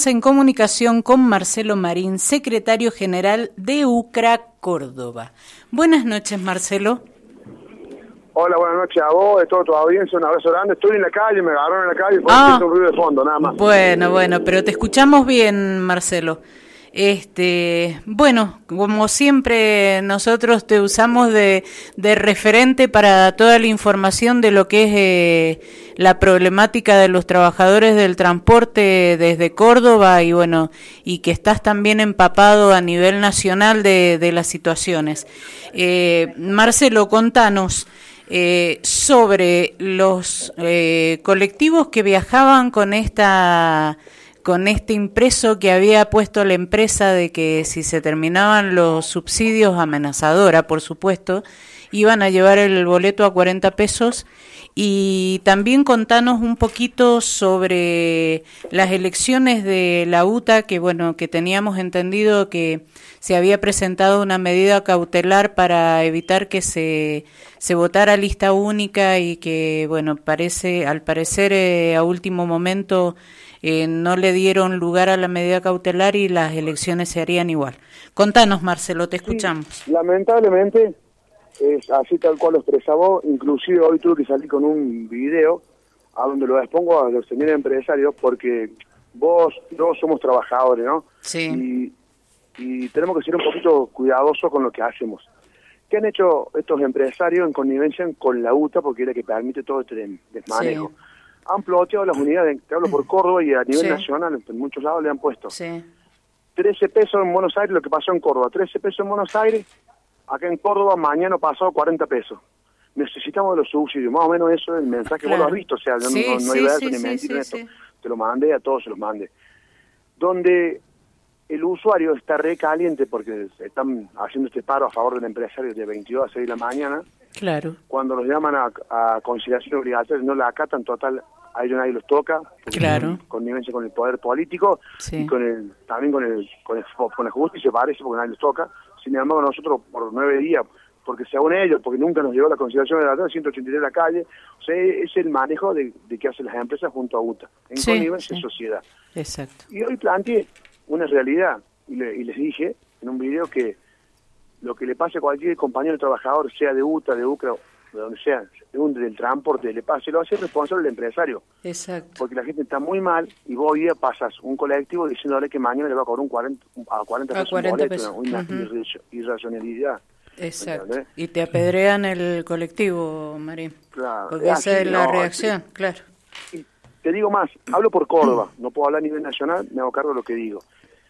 En comunicación con Marcelo Marín, secretario general de UCRA Córdoba. Buenas noches, Marcelo. Hola, buenas noches a vos, de toda tu audiencia, un abrazo grande. Estoy en la calle, me agarraron en la calle, por eso un ruido de fondo, nada más. Bueno, pero te escuchamos bien, Marcelo. Bueno, como siempre nosotros te usamos de referente para toda la información de lo que es la problemática de los trabajadores del transporte desde Córdoba y que estás también empapado a nivel nacional de las situaciones. Marcelo, contanos sobre los colectivos que viajaban con este impreso que había puesto la empresa de que si se terminaban los subsidios, amenazadora por supuesto, iban a llevar el boleto a 40 pesos. Y también contanos un poquito sobre las elecciones de la UTA, que teníamos entendido que se había presentado una medida cautelar para evitar que se votara lista única y que, al parecer a último momento no le dieron lugar a la medida cautelar y las elecciones se harían igual. Contanos, Marcelo, te escuchamos. Sí, lamentablemente es así tal cual lo expresaba, inclusive hoy tuve que salir con un video a donde lo expongo a los señores empresarios porque todos somos trabajadores, ¿no? Sí. Y tenemos que ser un poquito cuidadosos con lo que hacemos. ¿Qué han hecho estos empresarios en connivencia con la UTA? Porque es la que permite todo este desmanejo. Sí. Han ploteado las unidades, te hablo por Córdoba y a nivel nacional, en muchos lados le han puesto 13 pesos en Buenos Aires, lo que pasó en Córdoba, 13 pesos en Buenos Aires, acá en Córdoba mañana pasado 40 pesos. Necesitamos de los subsidios, más o menos eso es el mensaje, vos lo has visto, o sea, no hay verso ni mentira en esto, te lo mandé, a todos se los mandé. Donde el usuario está re caliente porque están haciendo este paro a favor del empresario de 22 a 6 de la mañana. Claro. Cuando los llaman a conciliación obligatoria, no la acatan total, a ellos nadie los toca. Claro. Connivencia con el poder político y también con la justicia, parece, porque nadie los toca. Sin embargo, nosotros por 9 días, porque según ellos, porque nunca nos llegó la conciliación obligatoria, 183 de la calle, o sea, es el manejo de que hacen las empresas junto a UTA, en connivencia en sociedad. Exacto. Y hoy planteé una realidad, y les dije en un video que lo que le pase a cualquier compañero trabajador, sea de UTA, de UCRA, de donde sea, del transporte, le pase, lo hace responsable el empresario. Exacto. Porque la gente está muy mal y vos hoy día pasas un colectivo diciéndole que mañana le va a cobrar a 40 pesos un boleto, una irracionalidad. Exacto. ¿Entendés? Y te apedrean el colectivo, Marín. Claro. Porque esa es la reacción, claro. Y te digo más, hablo por Córdoba, no puedo hablar a nivel nacional, me hago cargo de lo que digo.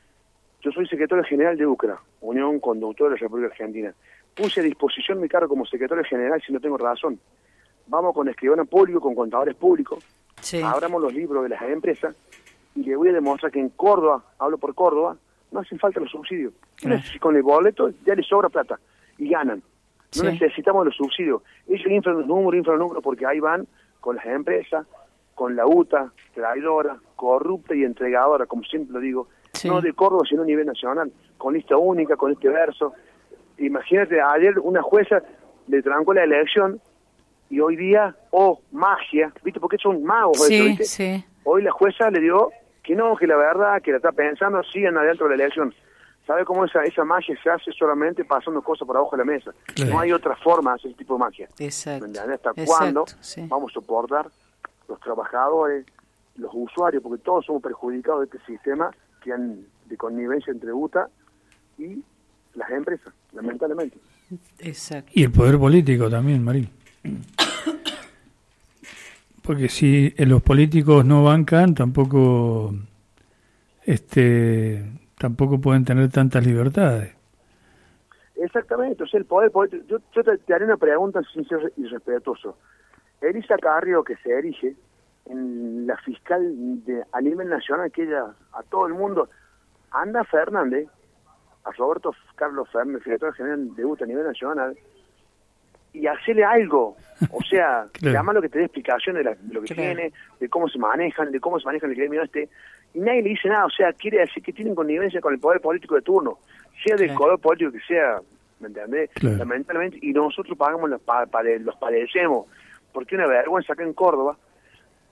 Yo soy secretario general de UCRA, Unión Conductora de la República Argentina. Puse a disposición mi cargo como secretario general si no tengo razón. Vamos con escribanos públicos, con contadores públicos, abramos los libros de las empresas y le voy a demostrar que en Córdoba, hablo por Córdoba, no hacen falta los subsidios. Con el boleto ya les sobra plata y ganan. No necesitamos los subsidios. Ellos inflan los números porque ahí van con las empresas, con la UTA, traidora, corrupta y entregadora, como siempre lo digo. No de Córdoba, sino a nivel nacional, con lista única, con este verso. Imagínate, ayer una jueza le trancó la elección y hoy día, magia, ¿viste? Porque son magos, ¿viste? Hoy la jueza le dio que no, que la verdad, que la está pensando, sigan adentro de la elección. ¿Sabe cómo esa magia se hace solamente pasando cosas por abajo de la mesa? Claro. No hay otra forma de hacer ese tipo de magia. Exacto. ¿Hasta cuándo vamos a soportar los trabajadores, los usuarios, porque todos somos perjudicados de este sistema que han de connivencia entre UTA y las empresas, lamentablemente. Exacto. Y el poder político también, Marín. Porque si los políticos no bancan, tampoco pueden tener tantas libertades. Exactamente, o sea, el poder político. Yo te haré una pregunta sin ser irrespetuoso. Elisa Carrió, que se erige en la fiscal a nivel nacional, que ella a todo el mundo, Ana Fernández, a Roberto Carlos Fernández, secretario general de UTA a nivel nacional, y hacerle algo, o sea, llamarlo que te dé explicación de lo que tiene, de cómo se manejan el gremio y nadie le dice nada, o sea, quiere decir que tienen connivencia con el poder político de turno, sea del color político que sea, ¿me entendés? Lamentablemente, y nosotros pagamos los padecemos, porque una vergüenza acá en Córdoba,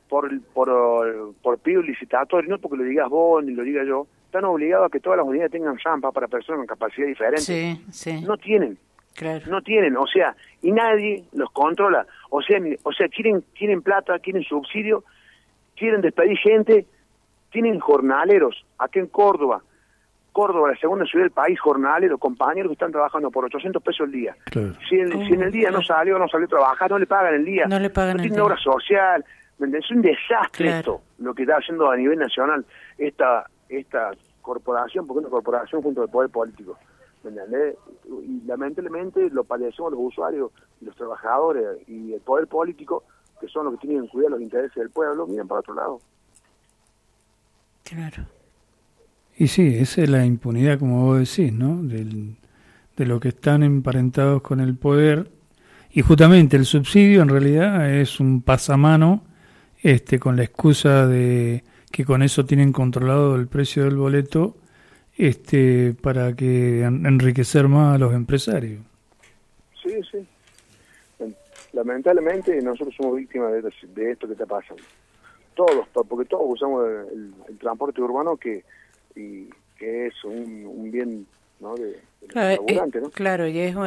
por pido licitatorio, no porque lo digas vos ni lo diga yo, están obligados a que todas las unidades tengan rampa para personas con capacidad diferente. Sí, sí. No tienen. Claro. No tienen, o sea, y nadie los controla. O sea, quieren plata, quieren subsidio, quieren despedir gente, tienen jornaleros. Aquí en Córdoba, la segunda ciudad del país, jornaleros, compañeros que están trabajando por 800 pesos al día. Claro. Si en el día no salió a trabajar, no le pagan el día. No le pagan el tienen día. obra social. Es un desastre Claro. esto, lo que está haciendo a nivel nacional esta corporación, porque es una corporación junto al poder político. ¿Me entendés? Y lamentablemente lo padecemos los usuarios, los trabajadores y el poder político, que son los que tienen que cuidar los intereses del pueblo, miran para otro lado. Claro. Y sí, esa es la impunidad, como vos decís, ¿no? De lo que están emparentados con el poder. Y justamente el subsidio en realidad es un pasamano, con la excusa de que con eso tienen controlado el precio del boleto, para que enriquecer más a los empresarios. Sí, sí. Lamentablemente nosotros somos víctimas de esto que está pasando. Todos, porque todos usamos el transporte urbano que es un bien, ¿no? Claro, ¿no? Claro, y es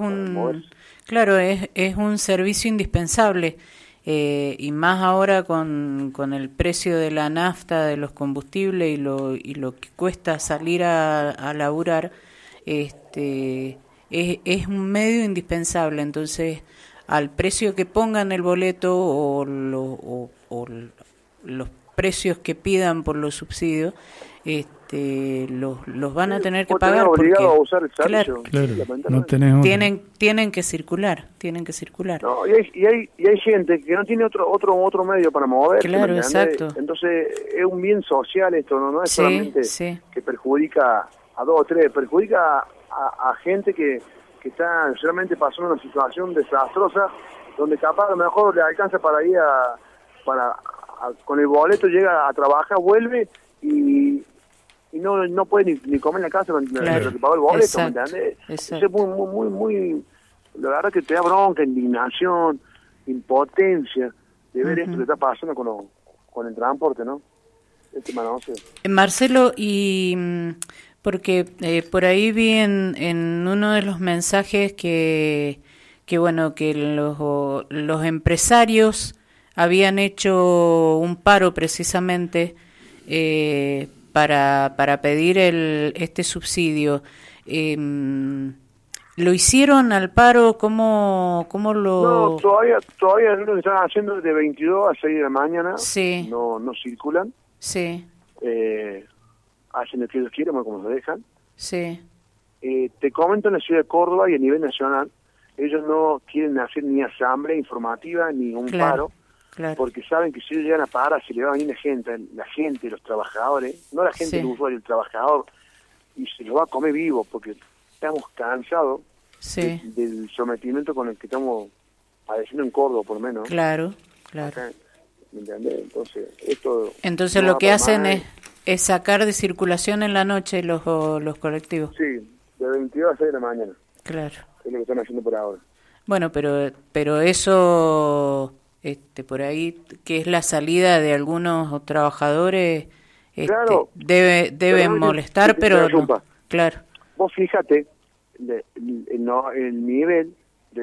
un servicio indispensable. Y más ahora con el precio de la nafta, de los combustibles y lo que cuesta salir a laburar, es un medio indispensable. Entonces, al precio que pongan el boleto o los precios que pidan por los subsidios, los van a tener que pagar porque a usar el servicio. Claro, no tenés tienen que circular. No, y hay gente que no tiene otro medio para moverse. Claro, exacto. Entonces es un bien social esto, no es solamente que perjudica a dos o tres, perjudica a gente que está realmente pasando una situación desastrosa, donde capaz a lo mejor le alcanza para ir con el boleto, llega a trabajar, vuelve y no puede ni comer en la casa con lo que pagó el boleto, ¿me entendés? Exacto. Es muy, la verdad que te da bronca, indignación, impotencia de ver esto que está pasando con el transporte, ¿no? Marcelo, y porque por ahí vi en uno de los mensajes que los empresarios habían hecho un paro precisamente para pedir este subsidio. ¿Lo hicieron al paro? ¿Cómo lo...? No, todavía lo que están haciendo es de 22 a 6 de la mañana. Sí. No circulan. Sí. Hacen lo que ellos quieren, como se dejan. Sí. Te comento, en la ciudad de Córdoba y a nivel nacional, ellos no quieren hacer ni asamblea informativa ni un paro. Claro. Porque saben que si ellos llegan a parar, se le va a venir la gente, los trabajadores, no la gente del usuario, el trabajador, y se lo va a comer vivo, porque estamos cansados del sometimiento con el que estamos padeciendo en Córdoba, por lo menos. Claro. Acá, ¿me entendés? Entonces lo que hacen es sacar de circulación en la noche los colectivos. Sí, de 22 a 6 de la mañana. Claro. Es lo que están haciendo por ahora. Bueno, pero eso... por ahí, que es la salida de algunos trabajadores, claro, debe molestar, pero no, claro. Vos fíjate el nivel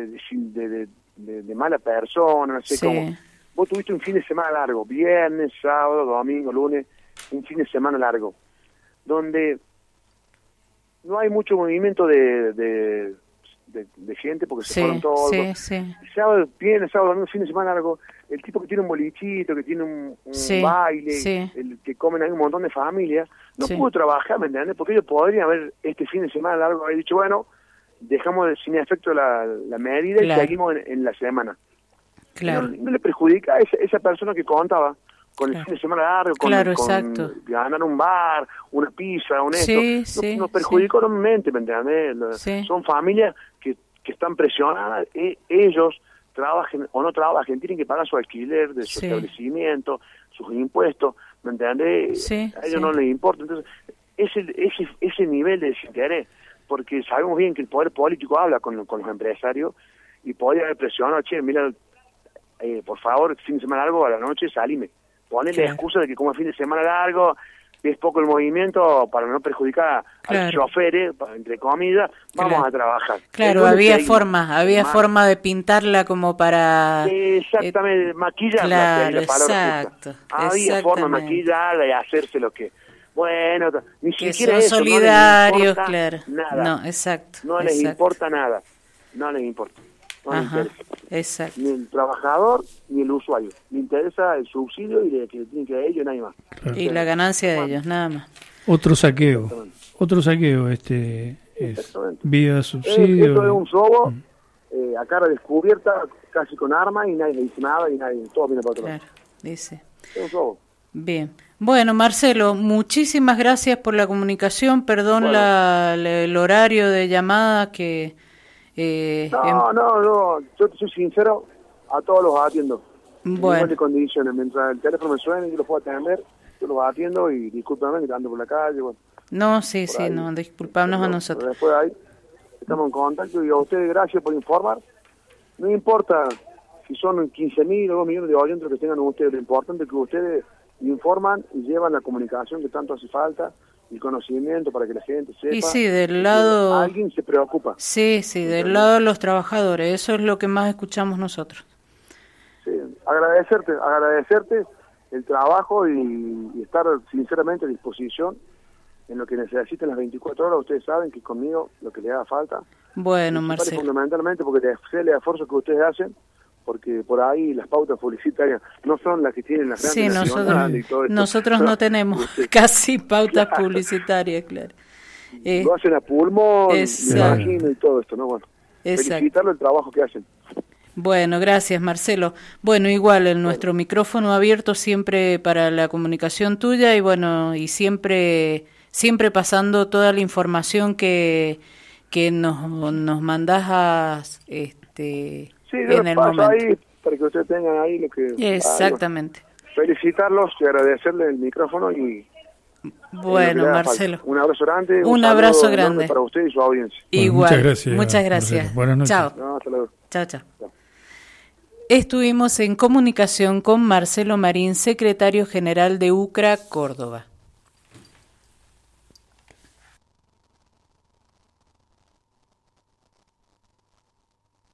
de mala persona, no sé cómo. Vos tuviste un fin de semana largo, viernes, sábado, domingo, lunes, un fin de semana largo, donde no hay mucho movimiento de gente porque se fueron todos. Sábado, viernes, sábado, domingo, fin de semana largo, el tipo que tiene un bolichito, que tiene un baile, el que comen ahí un montón de familias, no pudo trabajar, ¿me entiendes? Porque ellos podrían haber este fin de semana largo haber dicho, bueno, dejamos sin efecto la medida y seguimos en la semana. Claro. No le perjudica a esa persona que contaba con el fin de semana largo, con ganar un bar, una pizza, nos perjudicó enormemente, ¿me entiendes? Son familias que están presionadas, ellos trabajen o no trabajen, tienen que pagar su alquiler de su establecimiento, sus impuestos, ¿me entiendes? A ellos no les importa. Entonces, ese nivel de desinterés, porque sabemos bien que el poder político habla con los empresarios y podría haber presionado, che, mira, por favor, fin de semana largo, a la noche salime. Ponerle excusa de que como es fin de semana largo, es poco el movimiento, para no perjudicar a los choferes, entre comillas, vamos a trabajar. Claro, había forma de pintarla como para... Exactamente, maquillarla. Claro, exacto. Había forma de maquillarla y hacerse lo que... Bueno, ni que siquiera son eso, solidarios, no claro. Nada. No, exacto. No les importa nada. No les importa. No les interesa. Exacto. Ni el trabajador ni el usuario. Le interesa el subsidio y que le tienen que dar a ellos, nadie más. Claro. Y la ganancia de ellos, nada más. Otro saqueo es vía subsidio. Esto es un robo a cara descubierta, casi con armas, y nadie le dice nada, y nadie, todo viene para otro lado. Claro, dice. Es un robo. Bien. Bueno, Marcelo, muchísimas gracias por la comunicación. Perdón el horario de llamada que... No, yo te soy sincero, a todos los atiendo. Bueno. En condiciones, mientras el teléfono me suene y yo lo puedo atender, yo los atiendo y discúlpame que ando por la calle. Bueno, no, sí, no, disculparnos a nosotros. Después de ahí estamos en contacto y a ustedes gracias por informar. No importa si son 15.000 o 2 millones de oyentes que tengan ustedes, lo importante es que ustedes informan y llevan la comunicación que tanto hace falta, el conocimiento para que la gente sepa. Y sí, del lado... Alguien se preocupa. Sí, del lado de los trabajadores, eso es lo que más escuchamos nosotros. Sí, agradecerte el trabajo y estar sinceramente a disposición en lo que necesiten las 24 horas. Ustedes saben que conmigo lo que les haga falta. Bueno, Marcelo. Fundamentalmente porque sé el esfuerzo que ustedes hacen, porque por ahí las pautas publicitarias no son las que tienen las grandes nacionales y todo esto. Nosotros no tenemos casi pautas publicitarias, claro. Lo hacen a pulmón, me imagino, y todo esto, ¿no? Bueno, felicitarlo el trabajo que hacen. Bueno, gracias, Marcelo. Bueno, igual, nuestro micrófono abierto siempre para la comunicación tuya y bueno, y siempre pasando toda la información que nos mandás en el momento. Ahí para que ustedes tengan ahí lo que... Exactamente. Felicitarlos y agradecerle el micrófono y... Bueno, Marcelo. Un abrazo grande. Un abrazo grande para usted y su audiencia. Bueno, igual. Muchas gracias. Buenas noches. Chao. No, hasta luego. Chao. Estuvimos en comunicación con Marcelo Marín, secretario general de UCRA Córdoba.